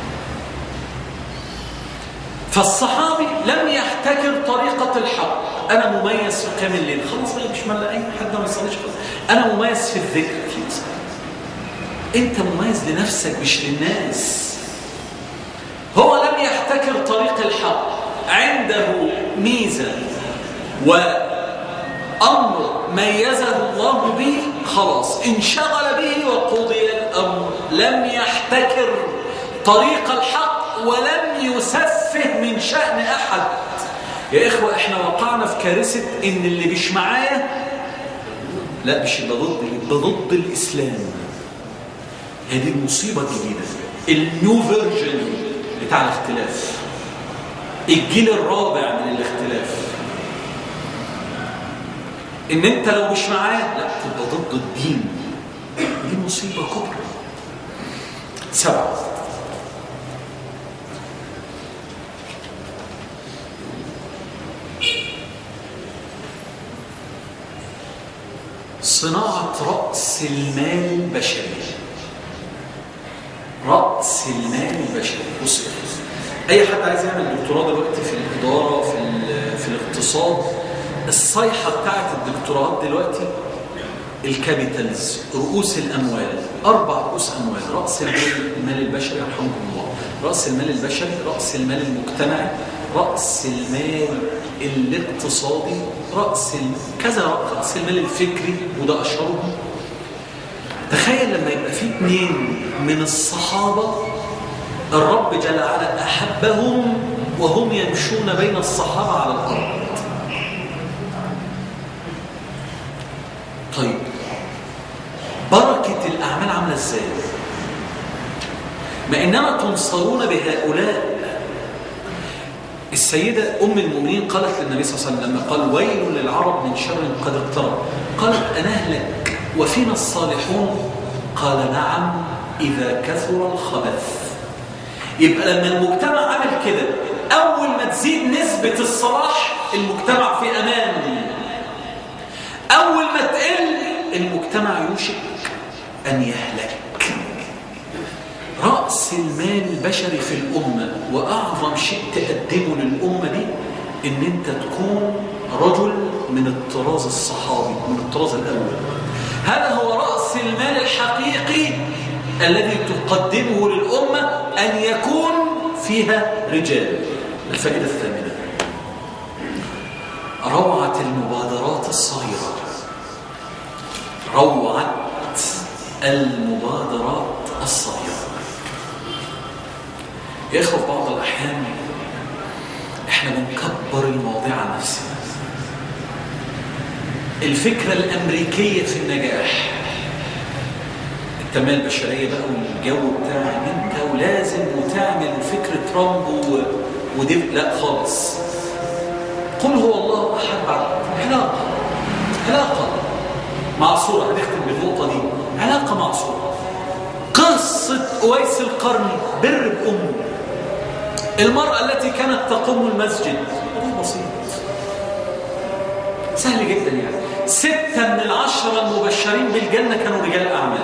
[SPEAKER 2] فالصحابي لم يحتكر طريقة الحق. أنا مميز في قيام الليل، خلاص بقى مش مال أي حد ما يصليش. أنا مميز في الذكر، خلاص أنت مميز لنفسك مش للناس. هو لم يحتكر طريق الحق، عنده ميزة وأمر ميزه الله به، خلاص انشغل به وقضي الأمر. لم يحتكر طريق الحق ولم يسفه من شأن أحد. يا إخوة إحنا وقعنا في كارثة إن اللي مش معايا لا مش يبقى ضد الإسلام. هذه المصيبة الجديدة، النيو فيرجن بتاع الاختلاف، الجيل الرابع من الاختلاف. إن أنت لو مش معايا لا تبقى ضد الدين. دي مصيبة كبرى. 7. صناعة رأس المال البشري. رأس المال البشري. بص أي حد عايز يعمل دكتوراه دلوقتي في الإدارة في الاقتصاد، الصيحة بتاعت الدكتوراه دلوقتي الكابيتالز، رؤوس الأموال. 4 رؤوس أموال: رأس المال البشري رحمكم الله، رأس المال البشري، رأس المال المجتمعي، رأس المال الاقتصادي، رأس المال الفكري، وده أشهرهم. تخيل لما يبقى في 2 من الصحابة الرب جل وعلا أحبهم وهم يمشون بين الصحابة على الأرض. طيب بركة الأعمال عاملة إزاي؟ ما إنما تنصرون بهؤلاء. السيدة أم المؤمنين قالت للنبي صلى الله عليه وسلم لما قال ويل للعرب من شر قد اقترب، قالت أنهلك وفينا الصالحون؟ قال نعم إذا كثر الخبث. يبقى لما المجتمع عمل كده، أول ما تزيد نسبة الصلاح المجتمع في أمان، أول ما تقل المجتمع يوشك أن يهلك. رأس المال البشري في الأمة وأعظم شيء تقدمه للأمة دي إن أنت تكون رجل من الطراز الصحابي، من الطراز الأول. هذا هو رأس المال الحقيقي الذي تقدمه للأمة، أن يكون فيها رجال. الفائدة الثامنة: روعة المبادرات الصغيرة. روعة المبادرات الصغيرة. يا إخوة في بعض الأحيان إحنا بنكبر المواضيع عن نفسنا. الفكرة الأمريكية في النجاح، التنمية البشرية بقى والجو بتاع انت ولازم وتعمل وفكرة ترامب ودي لا خالص. قل هو الله أحد. علاقة معصورة. هنختم بالنقطة دي. علاقة معصورة. قصة أويس القرني، بر بأمه، المرأة التي كانت تقوم المسجد. موضوع بسيط سهل جدا يعني. 6 من 10 المبشرين بالجنة كانوا رجال أعمال.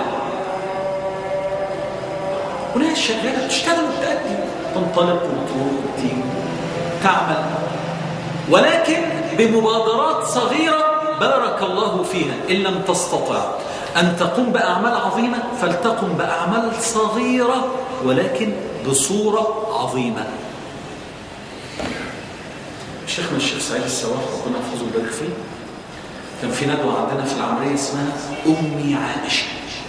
[SPEAKER 2] وناس شغالة بتشتغل وبتأدي، تنطلق وتروح وتيجي تعمل، ولكن بمبادرات صغيرة بارك الله فيها. إن لم تستطع أن تقوم بأعمال عظيمة فلتقم بأعمال صغيرة ولكن بصورة عظيمة. شيخنا الشيخ سعيد السواح ربنا يحفظه ويبارك فيه، كان في ندوة عندنا في العمرية اسمها أمي عائشة.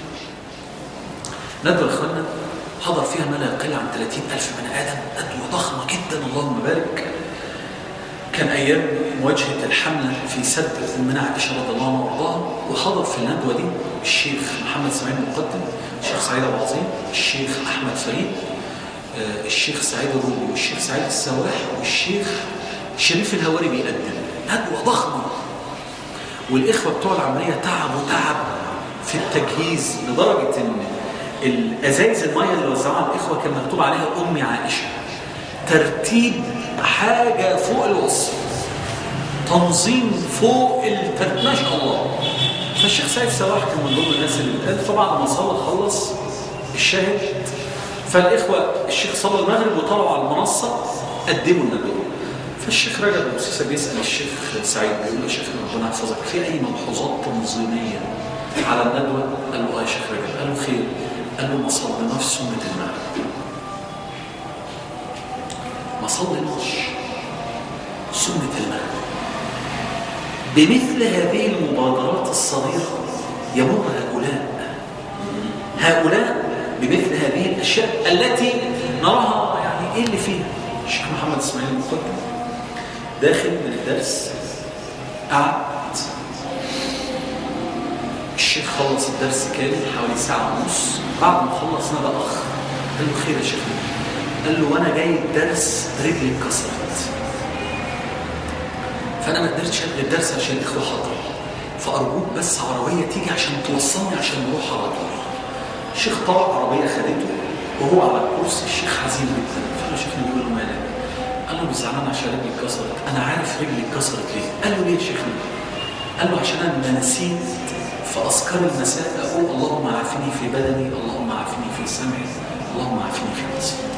[SPEAKER 2] ندوة إخواننا حضر فيها ما لا يقل عن 30,000 بني آدم. ندوة ضخمة جدا اللهم بارك. كان أيام مواجهة الحملة في سد أمنا عائشة رضي الله عنها وارضاها، وحضر في الندوة دي الشيخ محمد سعيد المقدم، الشيخ سعيد أبو عظيم، الشيخ أحمد فريد، الشيخ سعيد الروبي، والشيخ سعيد السواح، والشيخ شريف الهواري بيقدم. ندوة ضخمة، والإخوة بتوع العملية تعب في التجهيز لدرجة ان الازايز المية اللي وزعوها الاخوة كان مكتوب عليها امي عائشة. ترتيب حاجة فوق الوصف، تنظيم فوق ما شاء الله. فالشيخ سيد سواح كان من ضمن الناس اللي بتقال. طبعا ما صلى خلص الشاهد، فالاخوة الشيخ صلى المغرب وطلعوا على المنصة قدموا الندوة. فالشيخ رجب موسيسى بيسأل الشيخ سعيد بيقول له يا شيخ ربنا يحفظك في أي ملحوظات تنظيمية على الندوة؟ قال له يا شيخ رجب. قال له خير. قال له ما صليناش سنة المغرب، ما صليناش سنة المغرب. بمثل هذه المبادرات الصغيرة يمر هؤلاء بمثل هذه الأشياء التي نراها يعني إيه اللي فيها. الشيخ محمد إسماعيل المقدم داخل من الدرس، قعد الشيخ خلص الدرس كامل حوالي ساعة ونص. بعد ما خلص نادى أخ قال له خير يا شيخ. قال له وأنا جاي الدرس رجلي اتكسرت، فأنا ما قدرتش ألغي الدرس عشان الإخوة حضروا، فأرجوك بس عربية تيجي عشان توصلني عشان نروح على طول. الشيخ طلع عربية خدته وهو على الكرسي. الشيخ حزين جدا. فقال له شيخنا بيقول له مالك؟ قال له بزعلان عشان رجلي اتكسرت. أنا عارف رجلي اتكسرت ليه. قال له ليه يا شيخنا؟ قال له عشان أنا نسيت في أذكار المساء أقول اللهم عافني في بدني، اللهم عافني في سمعي، اللهم عافني في بصري.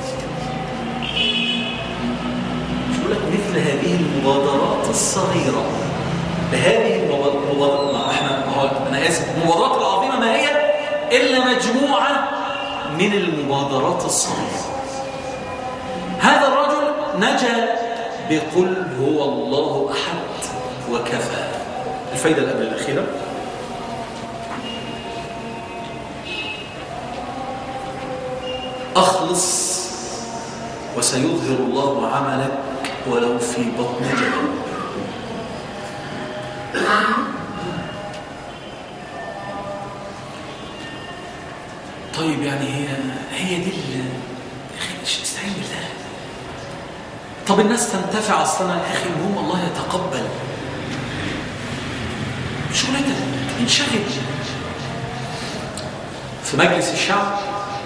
[SPEAKER 2] يقول لك مثل هذه المبادرات الصغيرة، بهذه المبادرات أنا آسف، المبادرات العظيمة ما هي إلا مجموعة من المبادرات الصغيرة. هذا الرجل نجا بقل هو الله أحد وكفى. الفايدة اللي قبل الأخيرة أخلص وسيظهر الله عملك ولو في بطن جبل. طيب يعني هي دي اخي استعين بالله. طب الناس تنتفع اصلا يا اخي، المهم الله يتقبل شغلتك، انشغل. في مجلس الشعب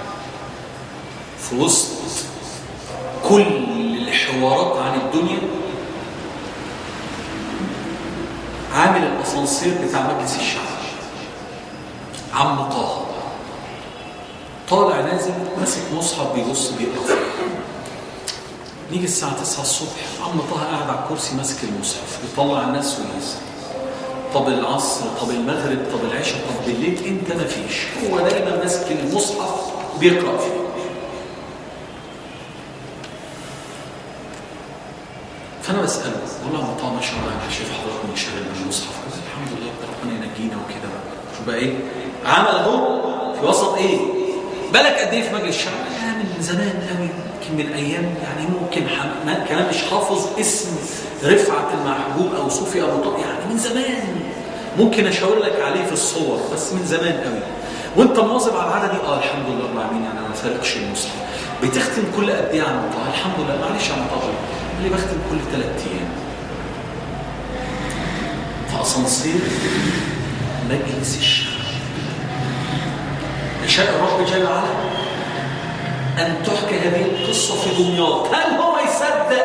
[SPEAKER 2] في وسط كل الحوارات عن الدنيا عامل الاسانسير بتاع مجلس الشعب عم طه طالع نازل ماسك مصحف بيبص بيقرا فيه. نيجي الساعه 9 الصبح عم طه قاعد على الكرسي ماسك المصحف بيطلع الناس وينزل. طب العصر، طب المغرب، طب العشاء، طب بالليل، انت ما فيش. هو دايما ماسك المصحف بيقرا فيه. فانا بساله بقول له يا عم طه ما شاء الله انا شايف حضرتك منشغل بالمصحف. الحمد لله ربنا ينجينا وكده بقى. شو بقى ايه عمل اهو في وسط ايه؟ بالك قد ايه في مجلس الشعب؟ من زمان قوي، يمكن من ايام يعني ممكن كمان مش حافظ اسم رفعت المحبوب او صوفي ابو طه، يعني من زمان. ممكن اشاور لك عليه في الصور بس من زمان قوي. وانت مواظب على العاده دي؟ الحمد لله رب العالمين، يعني انا ما فارقش المصحف. بتختم كل قد ايه يا عم طه؟ الحمد لله. معلش يا عم طه اللي بختم كل 3 ايام. فاسانسير مجلس الشعب. يشاء الرب جل وعلا أن تحكى هذه القصة في دمياط. هل هو يصدق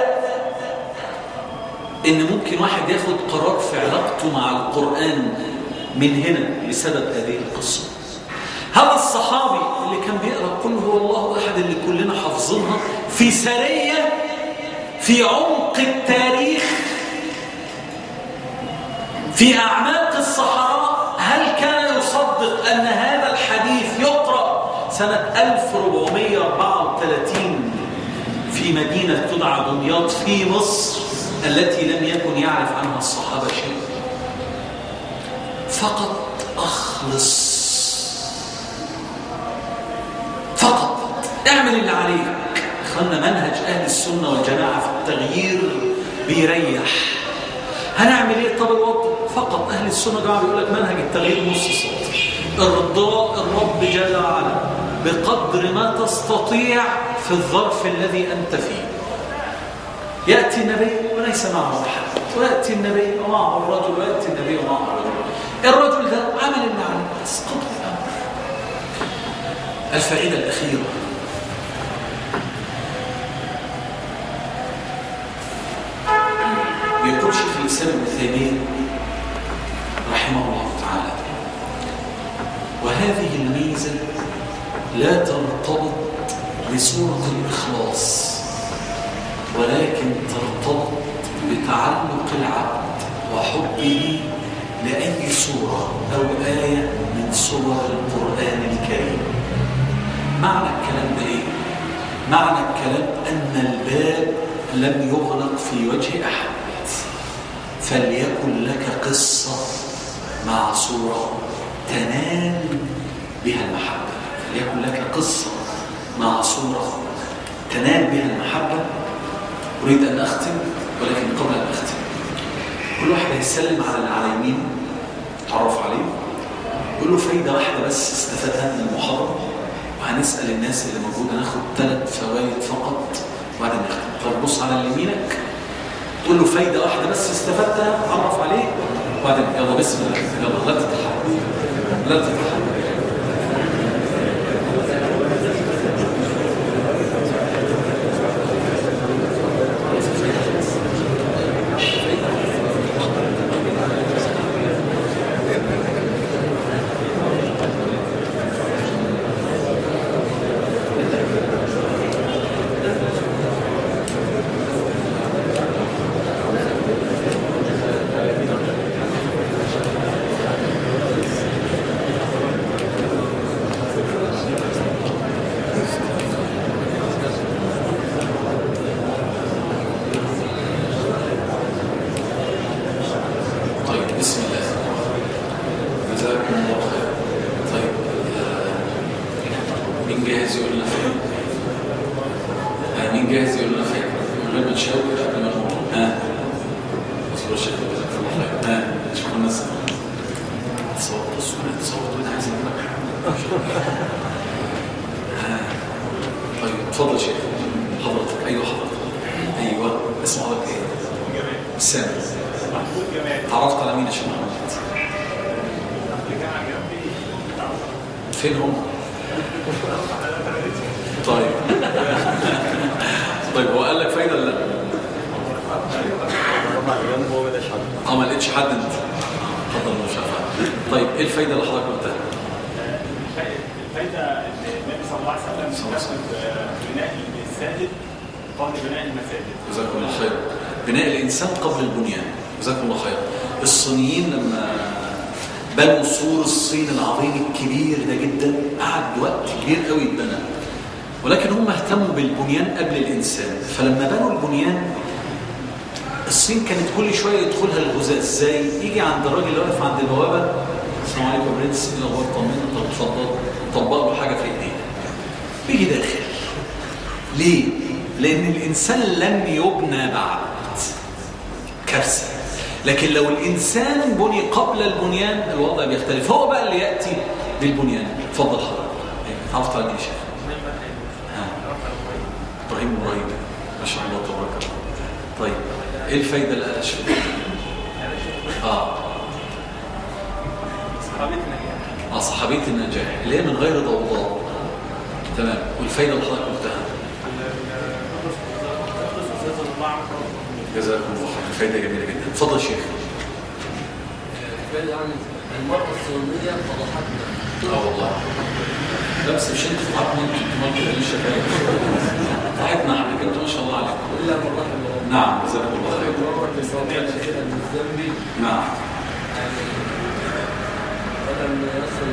[SPEAKER 2] إن ممكن واحد ياخد قرار في علاقته مع القرآن من هنا بسبب هذه القصة؟ هذا الصحابي اللي كان بيقرأ قل هو الله أحد اللي كلنا حافظينها في سرية في عمق التاريخ في أعماق الصحراء، هل كان يصدق أن هذا الحديث يقرأ سنة 1434 في مدينة تدعى دمياط في مصر التي لم يكن يعرف عنها الصحابة شيء؟ فقط أخلص، فقط اعمل اللي عليك. خلنا منهج أهل السنة والجماعة في التغيير بيريح. هنعمل ايه؟ طب الوضع فقط أهل السنة جماعة بيقول لك منهج التغيير نص سطر: ارضاء الرب جل وعلا بقدر ما تستطيع في الظرف الذي أنت فيه. يأتي النبي وليس معه أحد، ويأتي النبي ومعه الرجل، ويأتي النبي ومعه الرجل. الرجل ده عمل اللي عليه بس قضى الأمر. الفائدة الأخيرة، يقول شيخ الإسلام ابن تيمية رحمه الله تعالى: وهذه الميزة لا ترتبط بصورة الإخلاص، ولكن ترتبط بتعلق العبد وحبه لأي سورة أو آية من سور القرآن الكريم. معنى الكلام ده إيه؟ معنى الكلام أن الباب لم يغلق في وجه أحد، فليكن لك قصة مع سورة تنال بها المحبة، فليكن لك قصة مع سورة تنال بها المحبة. أريد أن أختم، ولكن قبل أن أختم كل واحد هيسلم على اللي على يمينه، تعرف عليه، يقول له فايدة واحدة بس استفادها من المحاضرة، وهنسأل الناس اللي موجودة ناخد 3 فوائد فقط وبعدين نختم. طب بص على اللي يمينك، تقول له فايدة واحدة بس استفدتها، عرف عليه، وبعدين يلا بسم الله، يلا لا تتحرك لا تتحرك. بناء الإنسان قبل البنيان. جزاكم الله خير. الصينيين لما بنوا سور الصين العظيم الكبير ده جدا، قعد وقت كبير قوي يتبنى، ولكن هم اهتموا بالبنيان قبل الإنسان. فلما بنوا البنيان، الصين كانت كل شوية يدخلها الغزاة. ازاي؟ يجي عند الراجل اللي واقف عند البوابة: السلام عليكم يا برنس، ايه الاخبار؟ طمنا. طب اتفضل. طبق له حاجة في ايديه، بيجي داخل. ليه؟ لأن الإنسان لم يبنى بعد، كارثة. لكن لو الإنسان بني قبل البنيان الوضع بيختلف. هو بقى اللي يأتي بالبنيان. اتفضل حضرتك. عرفت على مين يا شيخ؟ إبراهيم ما شاء الله تبارك الله. طيب ايه الفايدة اللي قالها الشيخ؟ صحابية النجاح اللي هي من غير ضوضاء. تمام. والفايدة اللي حضرتك قلتها؟ جزاكم الله خير. فايدة جميلة جدا. اتفضل يا شيخ.
[SPEAKER 3] الفايدة عن المرأة الصينية فضحتنا.
[SPEAKER 2] والله. لا بس مش انت فضحتنا، انتوا ما تقولوا الشكاية. فضحتنا احنا، انتوا ما شاء الله عليكم.
[SPEAKER 3] إلا من رحم الله.
[SPEAKER 2] نعم جزاكم الله خير. نعم.
[SPEAKER 3] ولم يصل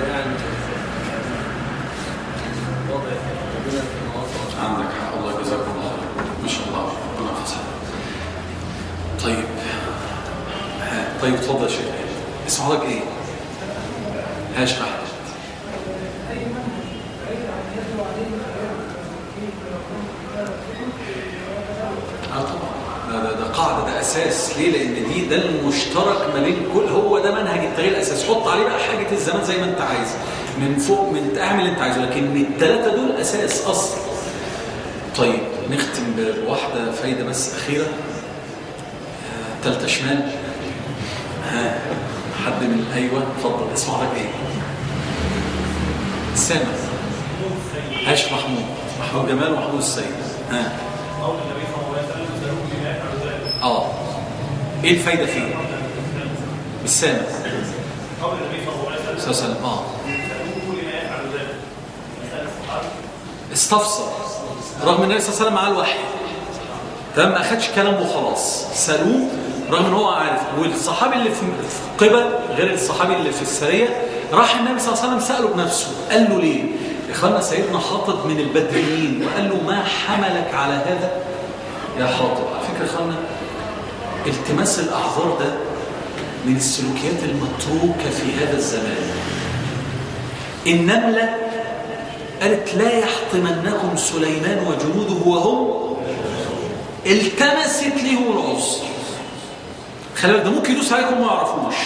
[SPEAKER 3] وضع ربنا في المواصلات.
[SPEAKER 2] عندك حق. الله جزاكم الله خير. ما شاء الله. ربنا يحفظك. طيب طيب اتفضل يا شيخ. اسم حضرتك ايه؟ اشرح. طبعا ده قاعده، ده اساس. ليه؟ لان ده المشترك ما بين كل، هو ده منهج التغيير الاساس. حط عليه بقى حاجه الزمان زي ما انت عايز، من فوق، من اعمل اللي انت عايزه، لكن من الثلاثه دول اساس اصل. طيب نختم بواحده فايده بس اخيره. ثالثه شمال. حد من أيوة اتفضل. اسم حضرتك إيه؟ سامع. عايش محمود جمال ومحمود السيد. ها.
[SPEAKER 4] قول النبي صلى الله عليه وسلم سألوه لما يفعل ذلك.
[SPEAKER 2] إيه الفايدة فيه؟ بالسامع.
[SPEAKER 4] قول النبي صلى الله عليه وسلم
[SPEAKER 2] سألوه
[SPEAKER 4] لما يفعل ذلك. مسألة الصحابة.
[SPEAKER 2] استفسر رغم النبي صلى الله عليه وسلم معاه الوحي تمام، ما اخدش كلامه وخلاص، سالوه رغم ان هو عارف. والصحابي اللي في قبل غير الصحابي اللي في السريه، راح النبي صلى الله عليه وسلم ساله بنفسه، قال له ليه؟ يا اخوانا سيدنا حاطب من البدريين، وقال له ما حملك على هذا يا حاطب؟ على فكره يا اخوانا التماس الاعذار ده من السلوكيات المتروكه في هذا الزمان. النمله قالت لا يحطمنكم سليمان وجنوده وهم، التمست له العذر. خلي بالك ده ممكن يدوس عليكم ما يعرفوش.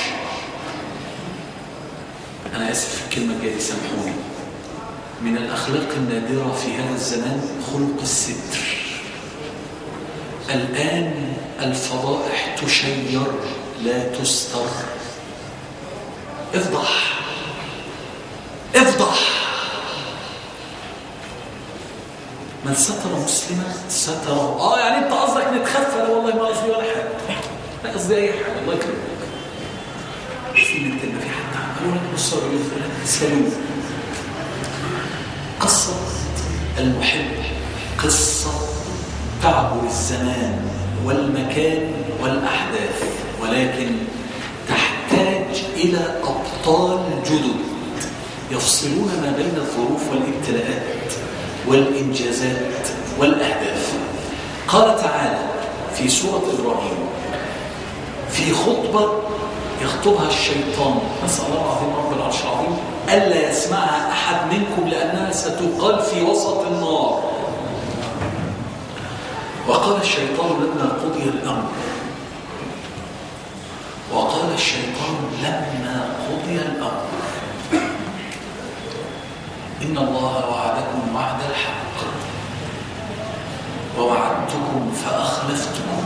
[SPEAKER 2] انا اسف في الكلمه الجايه دي سامحوني. من الاخلاق النادره في هذا الزمان خلق الستر. الان الفضائح تشير لا تستر. افضح من ستر مسلما ستره. يعني انت قصدك نتخفى؟ لا والله ما قصدي ولا حاجه، لا قصدي اي حاجه، الله يكرمك. بس ان انت ما في حد عمله لك بص سلوم. قصه المحب قصه تعبر الزمان والمكان والاحداث، ولكن تحتاج الى ابطال جدد يفصلون ما بين الظروف والابتلاءات والإنجازات والأهداف. قال تعالى في سورة إبراهيم في خطبة يخطبها الشيطان، نسأل الله العظيم رب العرش العظيم ألا يسمعها أحد منكم لأنها ستقال في وسط النار. وقال الشيطان لما قضي الأمر إن الله وعدكم وعد الحق ووعدتكم فأخلفتكم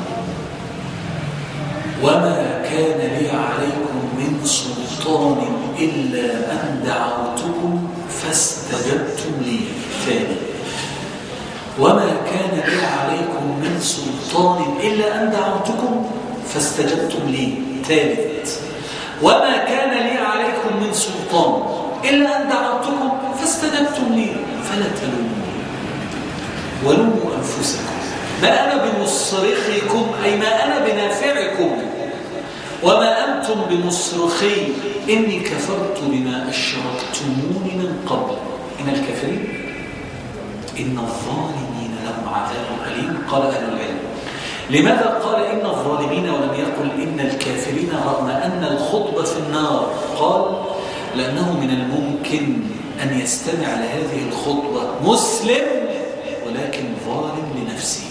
[SPEAKER 2] وما كان لي عليكم من سلطان إلا أن دعوتكم فاستجبتم لي. ثاني، وما كان لي عليكم من سلطان إلا أن دعوتكم فاستجبتم لي. ثالث، وما كان لي عليكم من سلطان إلا أن دعوتكم فاستجبتم لي فلا تلوموني ولوموا أنفسكم ما أنا بمصرخكم أي ما أنا بنافعكم وما أنتم بمصرخي إني كفرت بما أشركتموني من قبل. إن الكافرين إن الظالمين لهم عذاب أليم. قال أهل العلم لماذا قال إن الظالمين ولم يقل إن الكافرين رغم أن الخطبة في النار؟ قال لأنه من الممكن أن يستمع لهذه الخطبة مسلم ولكن ظالم لنفسه،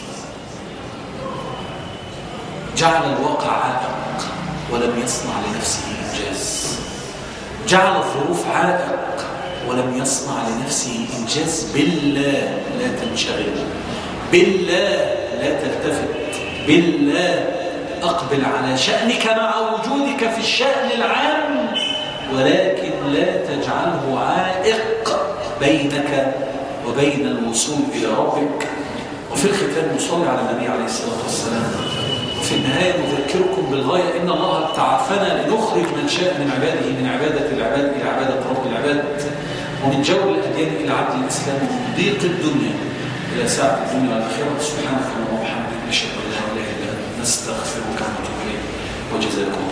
[SPEAKER 2] جعل الواقع عائق ولم يصنع لنفسه إنجاز، جعل الظروف عائق ولم يصنع لنفسه إنجاز. بالله لا تنشغل، بالله لا تلتفت، بالله أقبل على شأنك مع وجودك في الشأن العام، ولكن لا تجعله عائق بينك وبين الوصول إلى ربك. وفي الختام نصلي على النبي عليه الصلاة والسلام. وفي النهاية نذكركم بالغاية إن الله ابتعثنا لنخرج من شاء من عباده من عبادة العباد إلى عبادة رب العباد، ومن جور الأديان إلى عدل الإسلام، ومن ضيق الدنيا إلى سعة الدنيا والآخرة. سبحانك اللهم وبحمدك نشهد أن لا إله إلا أنت نستغفرك ونتوب إليك وجزاكم